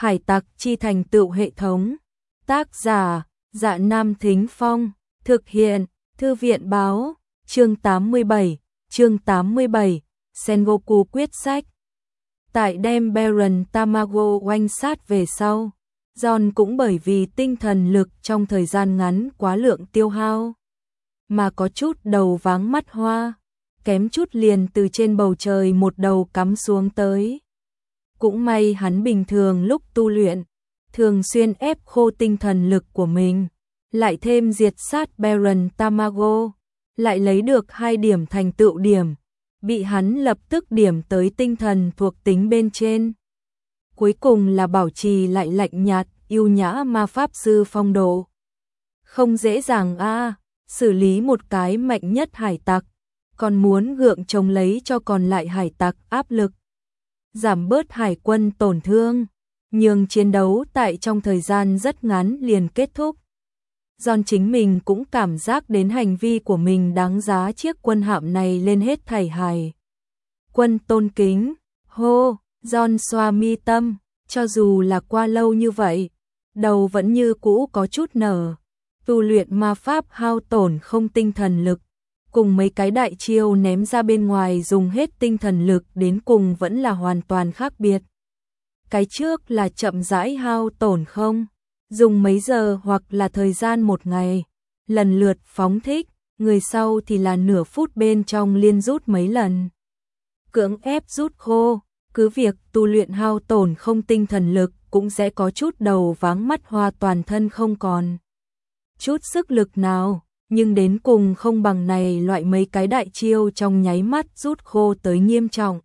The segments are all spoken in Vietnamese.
Hải tặc chi thành tựu hệ thống. Tác giả: Dạ Nam Thính Phong. Thực hiện: Thư viện báo. Chương 87. Sengoku quyết sách. Tại đem Baron Tamago oanh sát về sau, John cũng bởi vì tinh thần lực trong thời gian ngắn quá lượng tiêu hao mà có chút đầu váng mắt hoa, kém chút liền từ trên bầu trời một đầu cắm xuống tới. Cũng may hắn bình thường lúc tu luyện, thường xuyên ép khô tinh thần lực của mình, lại thêm diệt sát Baron Tamago, lại lấy được 2 điểm thành tựu điểm, bị hắn lập tức điểm tới tinh thần thuộc tính bên trên. Cuối cùng là bảo trì lại lạnh nhạt, yêu nhã ma pháp sư phong độ. Không dễ dàng xử lý một cái mạnh nhất hải tặc, còn muốn gượng chống lấy cho còn lại hải tặc áp lực, giảm bớt hải quân tổn thương, nhưng chiến đấu tại trong thời gian rất ngắn liền kết thúc. John chính mình cũng cảm giác đến hành vi của mình đáng giá chiếc quân hạm này lên hết thảy hải quân tôn kính. Hô, John xoa mi tâm, cho dù là qua lâu như vậy, đầu vẫn như cũ có chút nở. Tu luyện ma pháp hao tổn không tinh thần lực, cùng mấy cái đại chiêu ném ra bên ngoài dùng hết tinh thần lực đến cùng vẫn là hoàn toàn khác biệt. Cái trước là chậm rãi hao tổn không, dùng mấy giờ hoặc là thời gian một ngày, lần lượt phóng thích, người sau thì là nửa phút bên trong liên rút mấy lần. Cưỡng ép rút khô, cứ việc tu luyện hao tổn không tinh thần lực cũng sẽ có chút đầu váng mắt hoa, toàn thân không còn chút sức lực nào, nhưng đến cùng không bằng này loại mấy cái đại chiêu trong nháy mắt rút khô tới nghiêm trọng.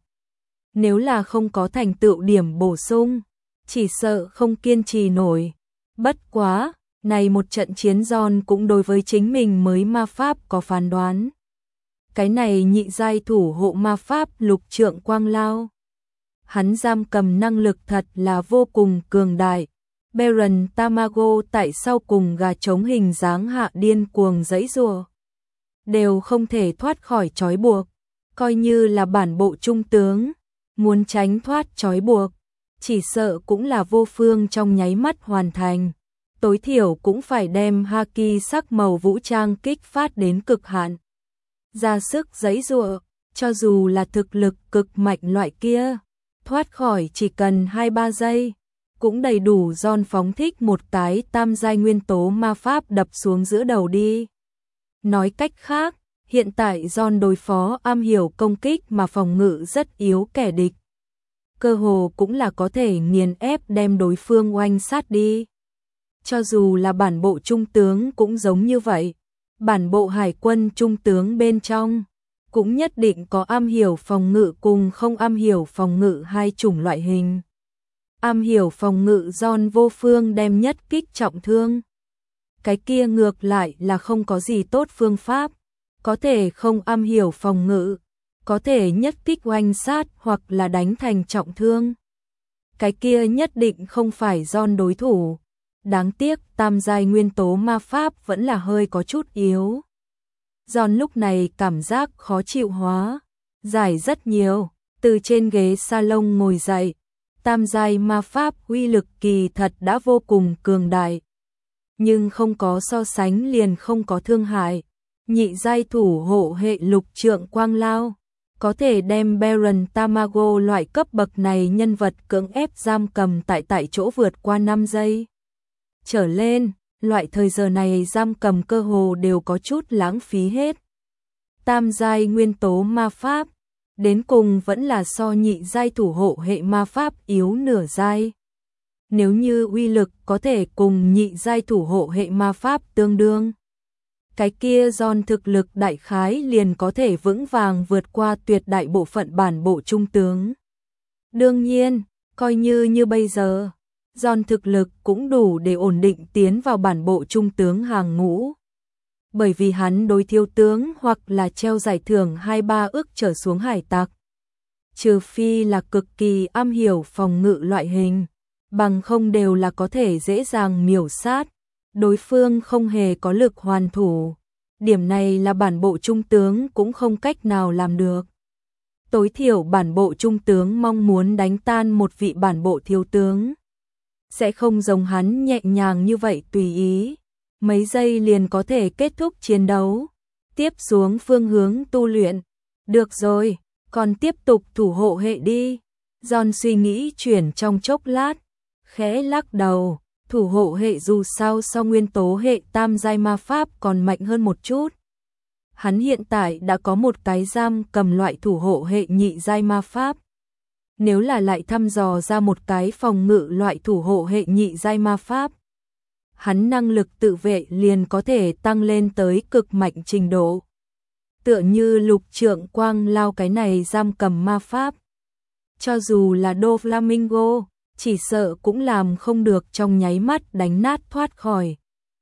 Nếu là không có thành tựu điểm bổ sung, chỉ sợ không kiên trì nổi. Bất quá, này một trận chiến John cũng đối với chính mình mới ma pháp có phán đoán. Cái này nhị giai thủ hộ ma pháp lục trượng quang lao, hắn giam cầm năng lực thật là vô cùng cường đại. Baron Tamago tại sau cùng gà trống hình dáng hạ điên cuồng giãy giụa, đều không thể thoát khỏi trói buộc, coi như là bản bộ trung tướng, muốn tránh thoát trói buộc, chỉ sợ cũng là vô phương trong nháy mắt hoàn thành, tối thiểu cũng phải đem haki sắc màu vũ trang kích phát đến cực hạn. Ra sức giãy giụa, cho dù là thực lực cực mạnh loại kia, thoát khỏi chỉ cần 2-3 giây, cũng đầy đủ John phóng thích một cái tam giai nguyên tố ma pháp đập xuống giữa đầu đi. Nói cách khác, hiện tại John đối phó am hiểu công kích mà phòng ngự rất yếu kẻ địch, cơ hồ cũng là có thể nghiền ép đem đối phương oanh sát đi. Cho dù là bản bộ trung tướng cũng giống như vậy, bản bộ hải quân trung tướng bên trong cũng nhất định có am hiểu phòng ngự cùng không am hiểu phòng ngự hai chủng loại hình. Am hiểu phòng ngự John vô phương đem nhất kích trọng thương. Cái kia ngược lại là không có gì tốt phương pháp, có thể không am hiểu phòng ngự, có thể nhất kích oanh sát hoặc là đánh thành trọng thương. Cái kia nhất định không phải John đối thủ. Đáng tiếc tam giai nguyên tố ma pháp vẫn là hơi có chút yếu. John lúc này cảm giác khó chịu hóa, giải rất nhiều, từ trên ghế salon ngồi dậy. Tam giai ma pháp uy lực kỳ thật đã vô cùng cường đại, nhưng không có so sánh liền không có thương hại. Nhị giai thủ hộ hệ lục trượng quang lao, có thể đem Baron Tamago loại cấp bậc này nhân vật cưỡng ép giam cầm tại chỗ vượt qua 5 giây trở lên, loại thời giờ này giam cầm cơ hồ đều có chút lãng phí hết. Tam giai nguyên tố ma pháp, đến cùng vẫn là so nhị giai thủ hộ hệ ma pháp yếu nửa giai. Nếu như uy lực có thể cùng nhị giai thủ hộ hệ ma pháp tương đương, cái kia John thực lực đại khái liền có thể vững vàng vượt qua tuyệt đại bộ phận bản bộ trung tướng. Đương nhiên, coi như bây giờ, John thực lực cũng đủ để ổn định tiến vào bản bộ trung tướng hàng ngũ. Bởi vì hắn đối thiếu tướng hoặc là treo giải thưởng 2-3 ức trở xuống hải tặc, trừ phi là cực kỳ am hiểu phòng ngự loại hình, bằng không đều là có thể dễ dàng miểu sát, đối phương không hề có lực hoàn thủ. Điểm này là bản bộ trung tướng cũng không cách nào làm được. Tối thiểu bản bộ trung tướng mong muốn đánh tan một vị bản bộ thiếu tướng, sẽ không giống hắn nhẹ nhàng như vậy tùy ý. Mấy giây liền có thể kết thúc chiến đấu. Tiếp xuống phương hướng tu luyện. Được rồi, còn tiếp tục thủ hộ hệ đi. John suy nghĩ chuyển trong chốc lát, khẽ lắc đầu, thủ hộ hệ dù sao so nguyên tố hệ tam giai ma pháp còn mạnh hơn một chút. Hắn hiện tại đã có một cái giam cầm loại thủ hộ hệ nhị giai ma pháp. Nếu là lại thăm dò ra một cái phòng ngự loại thủ hộ hệ nhị giai ma pháp, hắn năng lực tự vệ liền có thể tăng lên tới cực mạnh trình độ. Tựa như lục trượng quang lao cái này giam cầm ma pháp. Cho dù là Doflamingo, chỉ sợ cũng làm không được trong nháy mắt đánh nát thoát khỏi.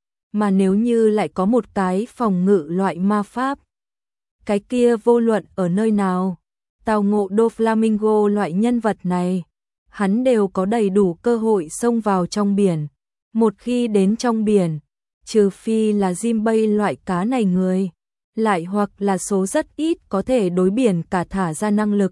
Mà nếu như lại có một cái phòng ngự loại ma pháp, cái kia vô luận ở nơi nào, tao ngộ Doflamingo loại nhân vật này, hắn đều có đầy đủ cơ hội xông vào trong biển. Một khi đến trong biển, trừ phi là Jinbei loại cá này người, lại hoặc là số rất ít có thể đối biển cả thả ra năng lực,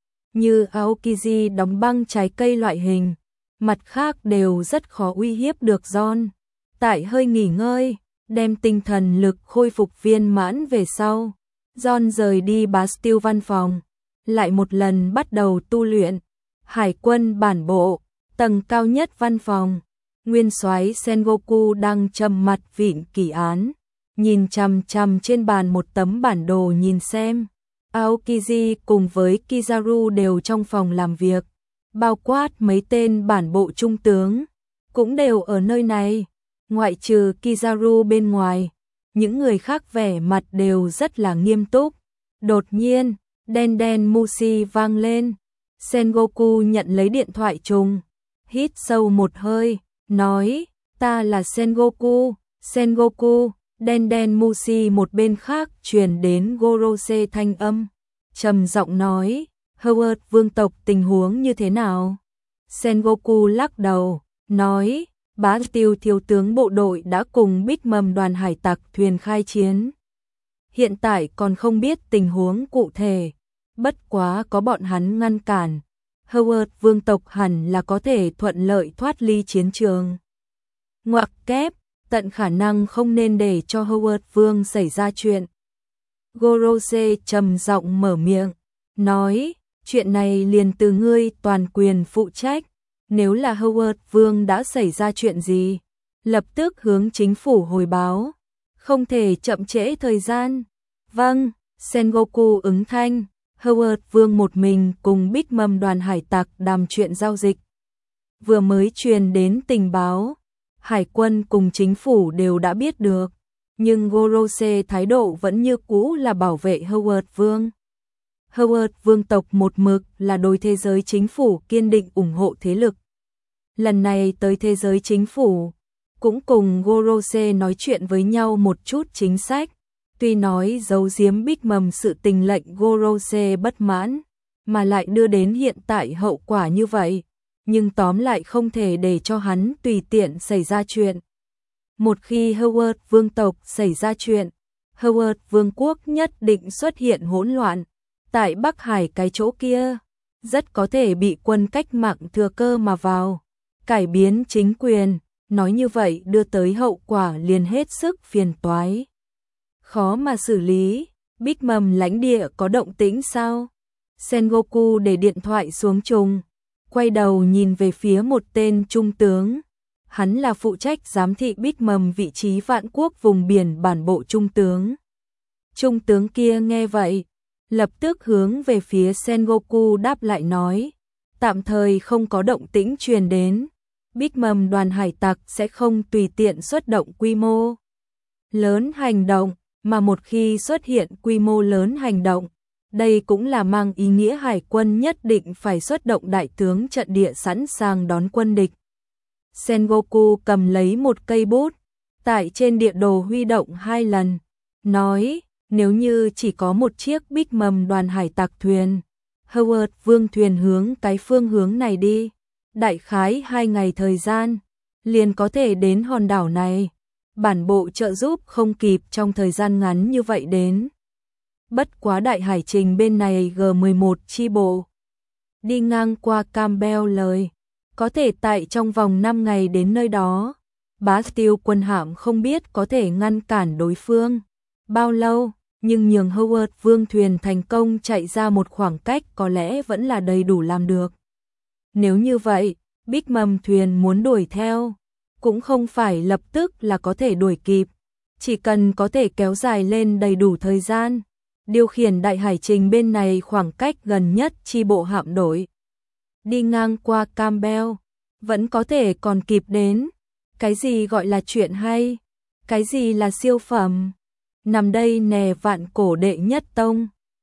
như Aokiji đóng băng trái cây loại hình, mặt khác đều rất khó uy hiếp được John. Tại hơi nghỉ ngơi, đem tinh thần lực khôi phục viên mãn về sau, John rời đi Bastille văn phòng, lại một lần bắt đầu tu luyện. Hải quân bản bộ, tầng cao nhất văn phòng, nguyên soái Sengoku đang trầm mặt vịn kỳ án, nhìn chằm chằm trên bàn một tấm bản đồ nhìn xem. Aokiji cùng với Kizaru đều trong phòng làm việc, bao quát mấy tên bản bộ trung tướng, cũng đều ở nơi này, ngoại trừ Kizaru bên ngoài, những người khác vẻ mặt đều rất là nghiêm túc. Đột nhiên, đen đen Mushi vang lên, Sengoku nhận lấy điện thoại trùng, hít sâu một hơi, nói, ta là Sengoku, Sengoku. Đen đen Mushi một bên khác truyền đến Gorose thanh âm, trầm giọng nói, Howard vương tộc tình huống như thế nào? Sengoku lắc đầu, nói, Bastille thiếu tướng bộ đội đã cùng Big Mom đoàn hải tặc thuyền khai chiến. Hiện tại còn không biết tình huống cụ thể, bất quá có bọn hắn ngăn cản, Howard vương tộc hẳn là có thể thuận lợi thoát ly chiến trường. Ngoặc kép, tận khả năng không nên để cho Howard vương xảy ra chuyện. Gorose trầm giọng mở miệng, nói, chuyện này liền từ ngươi toàn quyền phụ trách, nếu là Howard vương đã xảy ra chuyện gì, lập tức hướng chính phủ hồi báo, không thể chậm trễ thời gian. Vâng, Sengoku ứng thanh. Howard vương một mình cùng Big Mom đoàn hải tặc đàm chuyện giao dịch. Vừa mới truyền đến tình báo, hải quân cùng chính phủ đều đã biết được, nhưng Gorose thái độ vẫn như cũ là bảo vệ Howard vương. Howard vương tộc một mực là đối thế giới chính phủ kiên định ủng hộ thế lực. Lần này tới thế giới chính phủ, cũng cùng Gorose nói chuyện với nhau một chút chính sách. Tuy nói giấu giếm Big Mom sự tình lệnh Gorose bất mãn, mà lại đưa đến hiện tại hậu quả như vậy, nhưng tóm lại không thể để cho hắn tùy tiện xảy ra chuyện. Một khi Howard vương tộc xảy ra chuyện, Howard vương quốc nhất định xuất hiện hỗn loạn. Tại Bắc Hải cái chỗ kia, rất có thể bị quân cách mạng thừa cơ mà vào, cải biến chính quyền, nói như vậy đưa tới hậu quả liền hết sức phiền toái. Khó mà xử lý, Big Mom lãnh địa có động tĩnh sao? Sengoku để điện thoại xuống trùng, quay đầu nhìn về phía một tên trung tướng. Hắn là phụ trách giám thị Big Mom vị trí vạn quốc vùng biển bản bộ trung tướng. Trung tướng kia nghe vậy, lập tức hướng về phía Sengoku đáp lại nói, tạm thời không có động tĩnh truyền đến. Big Mom đoàn hải tặc sẽ không tùy tiện xuất động quy mô lớn hành động, mà một khi xuất hiện quy mô lớn hành động, đây cũng là mang ý nghĩa hải quân nhất định phải xuất động đại tướng trận địa sẵn sàng đón quân địch. Sengoku cầm lấy một cây bút, tại trên địa đồ huy động 2 lần, nói, nếu như chỉ có một chiếc Big Mom đoàn hải tặc thuyền, Howard vương thuyền hướng cái phương hướng này đi, đại khái 2 ngày thời gian, liền có thể đến hòn đảo này. Bản bộ trợ giúp không kịp trong thời gian ngắn như vậy đến. Bất quá đại hải trình bên này G11 chi bộ đi ngang qua Campbell lời, Có thể tại trong vòng 5 ngày đến nơi đó, Bastille quân hạm không biết có thể ngăn cản đối phương bao lâu, nhưng nhường Howard vương thuyền thành công chạy ra một khoảng cách có lẽ vẫn là đầy đủ làm được. Nếu như vậy, Bích Mầm thuyền muốn đuổi theo, cũng không phải lập tức là có thể đuổi kịp, chỉ cần có thể kéo dài lên đầy đủ thời gian, điều khiển đại hải trình bên này khoảng cách gần nhất chi bộ hạm đổi đi ngang qua Campbell, vẫn có thể còn kịp đến. Cái gì gọi là chuyện hay? Cái gì là siêu phẩm? Nằm đây nè vạn cổ đệ nhất tông.